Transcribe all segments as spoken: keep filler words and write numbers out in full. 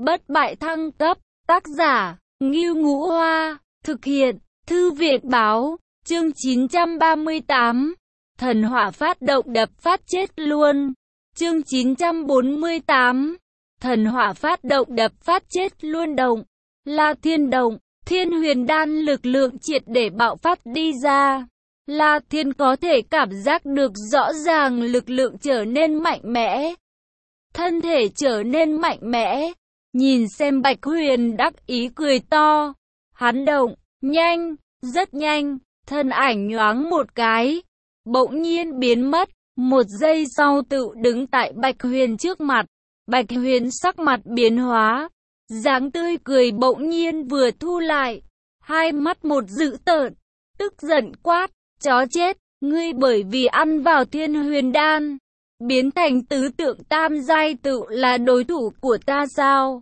Bất bại thăng cấp, tác giả, Ngưu Ngũ Hoa, thực hiện, Thư viện báo, chương chín trăm ba mươi tám, thần hỏa phát động đập phát chết luôn, chương chín trăm bốn mươi tám, thần hỏa phát động đập phát chết luôn động, La Thiên động, Thiên Huyền Đan lực lượng triệt để bạo phát đi ra. La Thiên có thể cảm giác được rõ ràng lực lượng trở nên mạnh mẽ, thân thể trở nên mạnh mẽ. Nhìn xem Bạch Huyền đắc ý cười to, hắn động, nhanh, rất nhanh, thân ảnh nhoáng một cái, bỗng nhiên biến mất, một giây sau tự đứng tại Bạch Huyền trước mặt. Bạch Huyền sắc mặt biến hóa, dáng tươi cười bỗng nhiên vừa thu lại, hai mắt một dữ tợn, tức giận quát, chó chết, ngươi bởi vì ăn vào Thiên Huyền Đan, biến thành tứ tượng tam giai tự là đối thủ của ta sao?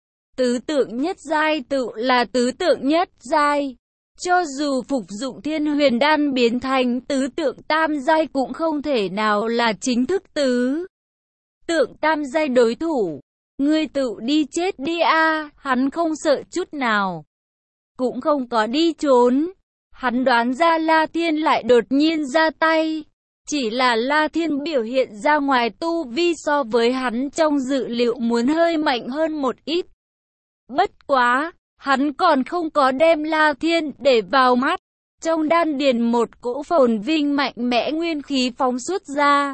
Tứ tượng nhất giai tự là tứ tượng nhất giai, cho dù phục dụng Thiên Huyền Đan biến thành tứ tượng tam giai cũng không thể nào là chính thức tứ tượng tam giai đối thủ. Ngươi tự đi chết đi a, hắn không sợ chút nào, cũng không có đi trốn. Hắn đoán ra La Thiên lại đột nhiên ra tay, chỉ là La Thiên biểu hiện ra ngoài tu vi so với hắn trong dự liệu muốn hơi mạnh hơn một ít. Bất quá, hắn còn không có đem La Thiên để vào mắt, trong đan điền một cỗ phồn vinh mạnh mẽ nguyên khí phóng xuất ra.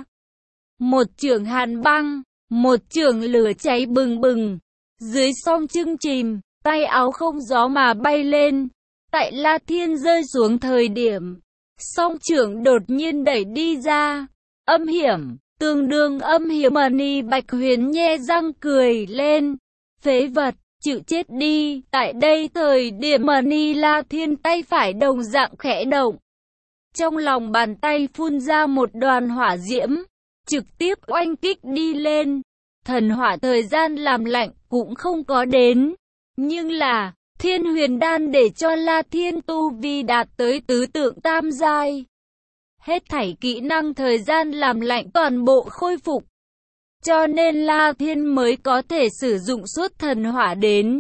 Một chưởng hàn băng, một chưởng lửa cháy bừng bừng, dưới song chưng chìm, tay áo không gió mà bay lên. Tại La Thiên rơi xuống thời điểm, song chưởng đột nhiên đẩy đi ra, âm hiểm, tương đương âm hiểm. Mani Bạch Huyền nhe răng cười lên, phế vật, chịu chết đi. Tại đây thời điểm Mani La Thiên tay phải đồng dạng khẽ động, trong lòng bàn tay phun ra một đoàn hỏa diễm, trực tiếp oanh kích đi lên. Thần hỏa thời gian làm lạnh cũng không có đến, nhưng là Thiên Huyền Đan để cho La Thiên tu vi đạt tới tứ tượng tam giai. Hết thảy kỹ năng thời gian làm lạnh toàn bộ khôi phục, cho nên La Thiên mới có thể sử dụng suốt thần hỏa đến.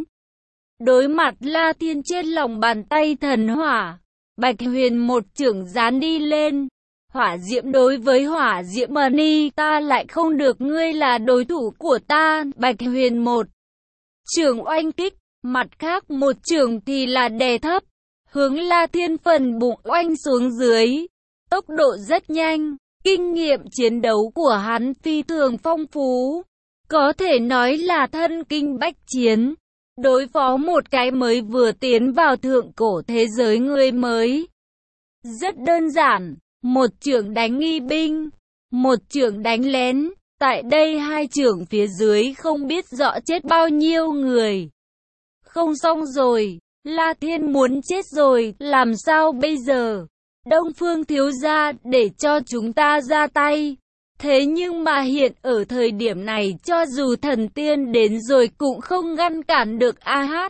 Đối mặt La Thiên trên lòng bàn tay thần hỏa, Bạch Huyền một chưởng dán đi lên. Hỏa diễm đối với hỏa diễm Mani, ta lại không được, ngươi là đối thủ của ta. Bạch Huyền một chưởng oanh kích, mặt khác một chưởng thì là đè thấp, hướng La Thiên phần bụng oanh xuống dưới. Tốc độ rất nhanh, kinh nghiệm chiến đấu của hắn phi thường phong phú, có thể nói là thân kinh bách chiến. Đối phó một cái mới vừa tiến vào thượng cổ thế giới người mới, rất đơn giản. Một chưởng đánh nghi binh, một chưởng đánh lén, tại đây hai chưởng phía dưới không biết rõ chết bao nhiêu người. Không xong rồi, La Thiên muốn chết rồi, làm sao bây giờ? Đông Phương thiếu gia để cho chúng ta ra tay. Thế nhưng mà hiện ở thời điểm này cho dù thần tiên đến rồi cũng không ngăn cản được a hát.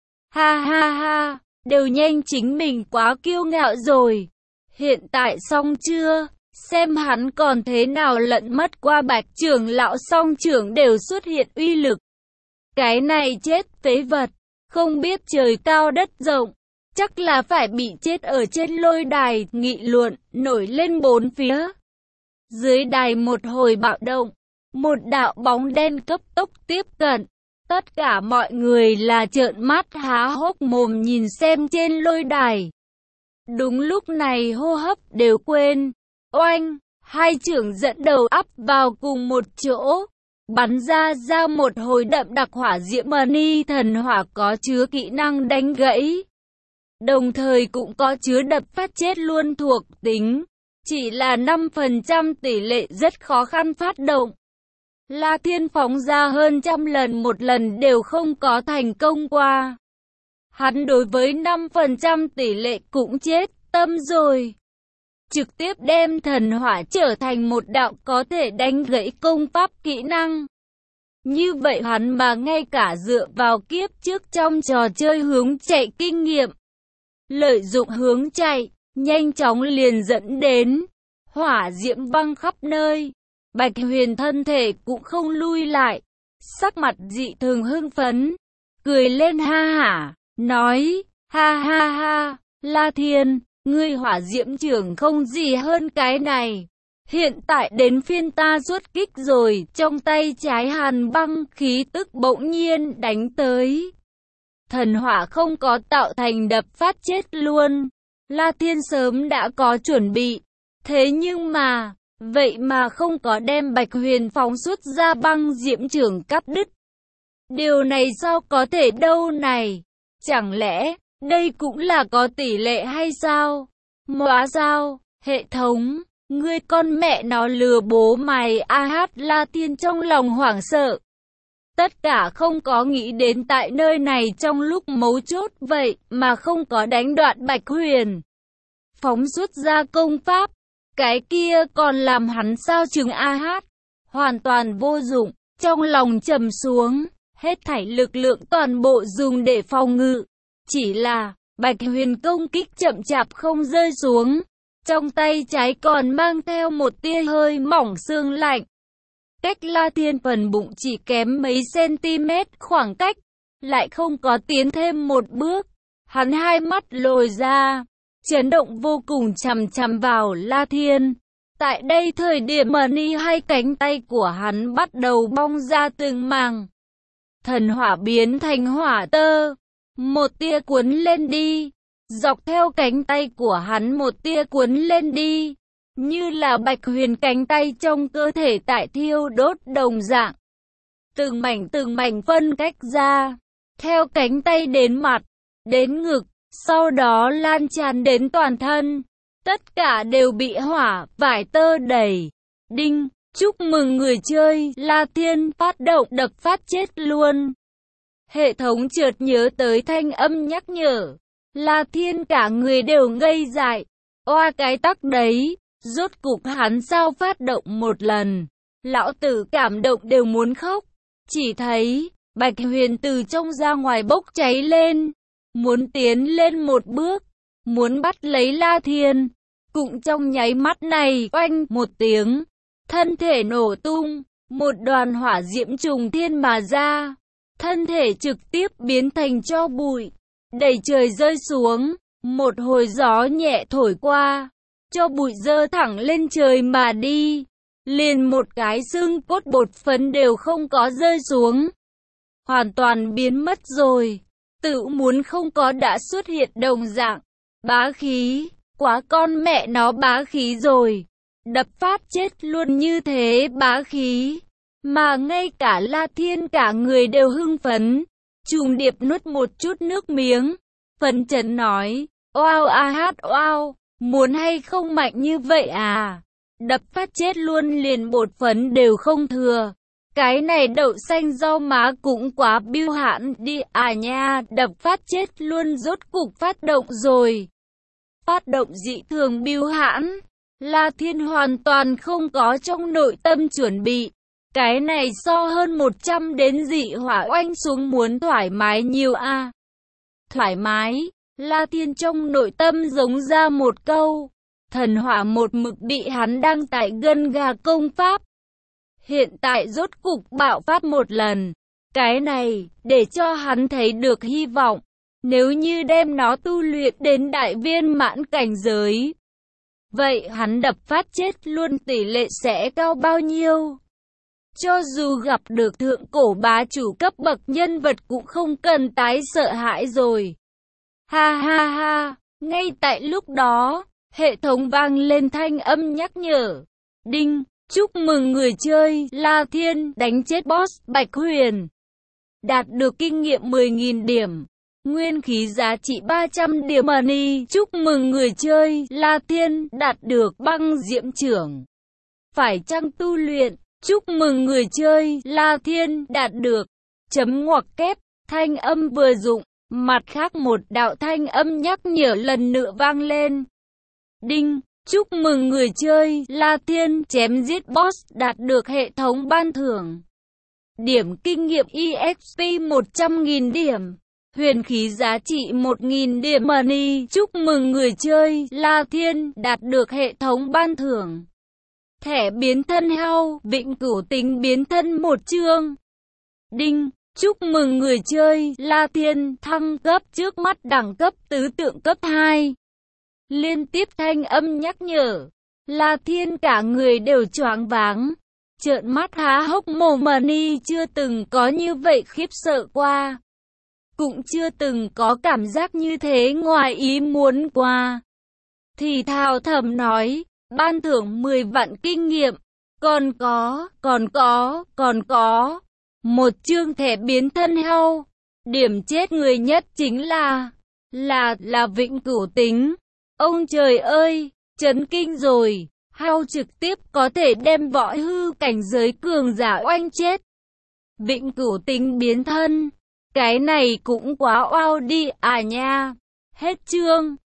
Ha ha ha, đều nhanh chính mình quá kiêu ngạo rồi. Hiện tại xong chưa? Xem hắn còn thế nào lận mất qua Bạch trưởng lão song trưởng đều xuất hiện uy lực. Cái này chết phế vật, không biết trời cao đất rộng, chắc là phải bị chết ở trên lôi đài. Nghị luận nổi lên bốn phía. Dưới đài một hồi bạo động, một đạo bóng đen cấp tốc tiếp cận. Tất cả mọi người là trợn mắt há hốc mồm nhìn xem trên lôi đài. Đúng lúc này hô hấp đều quên, oanh, hai chưởng dẫn đầu ắp vào cùng một chỗ, bắn ra ra một hồi đậm đặc hỏa diễm Mani thần hỏa có chứa kỹ năng đánh gãy, đồng thời cũng có chứa đập phát chết luôn thuộc tính, chỉ là năm phần trăm tỷ lệ rất khó khăn phát động. La Thiên phóng ra hơn trăm lần, một lần đều không có thành công qua. Hắn đối với năm phần trăm tỷ lệ cũng chết tâm rồi. Trực tiếp đem thần hỏa trở thành một đạo có thể đánh gãy công pháp kỹ năng. Như vậy hắn mà ngay cả dựa vào kiếp trước trong trò chơi hướng chạy kinh nghiệm, lợi dụng hướng chạy, nhanh chóng liền dẫn đến hỏa diễm văng khắp nơi. Bạch Huyền thân thể cũng không lui lại, sắc mặt dị thường hưng phấn, cười lên ha hả, nói, ha ha ha, La Thiên, ngươi hỏa diễm trưởng không gì hơn cái này. Hiện tại đến phiên ta xuất kích rồi, trong tay trái hàn băng khí tức bỗng nhiên đánh tới. Thần hỏa không có tạo thành đập phát chết luôn. La Thiên sớm đã có chuẩn bị. Thế nhưng mà, vậy mà không có đem Bạch Huyền phóng xuất ra băng diễm trưởng cắt đứt. Điều này sao có thể đâu này? Chẳng lẽ, đây cũng là có tỷ lệ hay sao? Hóa sao, hệ thống, ngươi con mẹ nó lừa bố mày a hát La Thiên trong lòng hoảng sợ. Tất cả không có nghĩ đến tại nơi này trong lúc mấu chốt vậy mà không có đánh đoạn Bạch Huyền. Phóng xuất ra công pháp, cái kia còn làm hắn sao chừng a hát. Hoàn toàn vô dụng, trong lòng trầm xuống, hết thảy lực lượng toàn bộ dùng để phòng ngự. Chỉ là, Bạch Huyền công kích chậm chạp không rơi xuống. Trong tay trái còn mang theo một tia hơi mỏng xương lạnh. Cách La Thiên phần bụng chỉ kém mấy cm khoảng cách, lại không có tiến thêm một bước. Hắn hai mắt lồi ra, chấn động vô cùng chằm chằm vào La Thiên. Tại đây thời điểm Mani hai cánh tay của hắn bắt đầu bong ra từng màng. Thần hỏa biến thành hỏa tơ, một tia cuốn lên đi. Dọc theo cánh tay của hắn một tia cuốn lên đi, như là Bạch Huyền cánh tay trong cơ thể tại thiêu đốt đồng dạng. Từng mảnh từng mảnh phân cách ra, theo cánh tay đến mặt, đến ngực, sau đó lan tràn đến toàn thân. Tất cả đều bị hỏa, vải tơ đầy. Đinh, chúc mừng người chơi, La Thiên phát động đập phát chết luôn. Hệ thống chợt nhớ tới thanh âm nhắc nhở. La Thiên cả người đều ngây dại. Oa cái tắc đấy, rốt cục hắn sao phát động một lần. Lão tử cảm động đều muốn khóc. Chỉ thấy, Bạch Huyền từ trong ra ngoài bốc cháy lên. Muốn tiến lên một bước, muốn bắt lấy La Thiên. Cũng trong nháy mắt này, oanh một tiếng, thân thể nổ tung, một đoàn hỏa diễm trùng thiên mà ra. Thân thể trực tiếp biến thành tro bụi. Đầy trời rơi xuống, một hồi gió nhẹ thổi qua, cho bụi dơ thẳng lên trời mà đi, liền một cái xương cốt bột phấn đều không có rơi xuống, hoàn toàn biến mất rồi, tự muốn không có đã xuất hiện đồng dạng, bá khí, quá con mẹ nó bá khí rồi, đập phát chết luôn như thế bá khí, mà ngay cả La Thiên cả người đều hưng phấn. Trùng Điệp nuốt một chút nước miếng, phấn chấn nói, oao a hát oao, muốn hay không mạnh như vậy à? Đập phát chết luôn liền bột phấn đều không thừa. Cái này đậu xanh rau má cũng quá biêu hãn đi à nha, đập phát chết luôn rốt cục phát động rồi. Phát động dị thường biêu hãn, La Thiên hoàn toàn không có trong nội tâm chuẩn bị. Cái này so hơn một trăm đến dị hỏa oanh xuống muốn thoải mái nhiều a à. Thoải mái, La Thiên trong nội tâm giống ra một câu. Thần hỏa một mực bị hắn đang tại gân gà công pháp. Hiện tại rốt cục bạo phát một lần. Cái này, để cho hắn thấy được hy vọng. Nếu như đem nó tu luyện đến đại viên mãn cảnh giới, vậy hắn đập phát chết luôn tỷ lệ sẽ cao bao nhiêu? Cho dù gặp được thượng cổ bá chủ cấp bậc nhân vật cũng không cần tái sợ hãi rồi. Ha ha ha, ngay tại lúc đó, hệ thống vang lên thanh âm nhắc nhở. Đinh, chúc mừng người chơi, La Thiên, đánh chết boss, Bạch Huyền. Đạt được kinh nghiệm mười nghìn điểm. Nguyên khí giá trị ba trăm điểm money. Chúc mừng người chơi, La Thiên, đạt được băng diễm trưởng. Phải chăng tu luyện? Chúc mừng người chơi, La Thiên, đạt được. Chấm ngoặc kép, thanh âm vừa dụng. Mặt khác một đạo thanh âm nhắc nhở lần nữa vang lên. Đinh, chúc mừng người chơi, La Thiên, chém giết boss, đạt được hệ thống ban thưởng. Điểm kinh nghiệm e ích pê một trăm nghìn điểm. Huyền khí giá trị một nghìn điểm money. Chúc mừng người chơi, La Thiên, đạt được hệ thống ban thưởng. Thẻ biến thân heo, vĩnh cửu tính biến thân một chương. Đinh, chúc mừng người chơi La Thiên thăng cấp trước mắt đẳng cấp tứ tượng cấp hai. Liên tiếp thanh âm nhắc nhở. La Thiên cả người đều choáng váng. Trợn mắt há hốc mồm, Mani chưa từng có như vậy khiếp sợ qua. Cũng chưa từng có cảm giác như thế ngoài ý muốn qua. Thì thào thầm nói, ban thưởng mười vạn kinh nghiệm. Còn có, còn có, còn có. Một chương thẻ biến thân heo. Điểm chết người nhất chính là, là, là vĩnh cửu tính. Ông trời ơi, chấn kinh rồi. Heo trực tiếp có thể đem võ hư cảnh giới cường giả oanh chết. Vĩnh cửu tính biến thân. Cái này cũng quá oao đi à nha. Hết chương.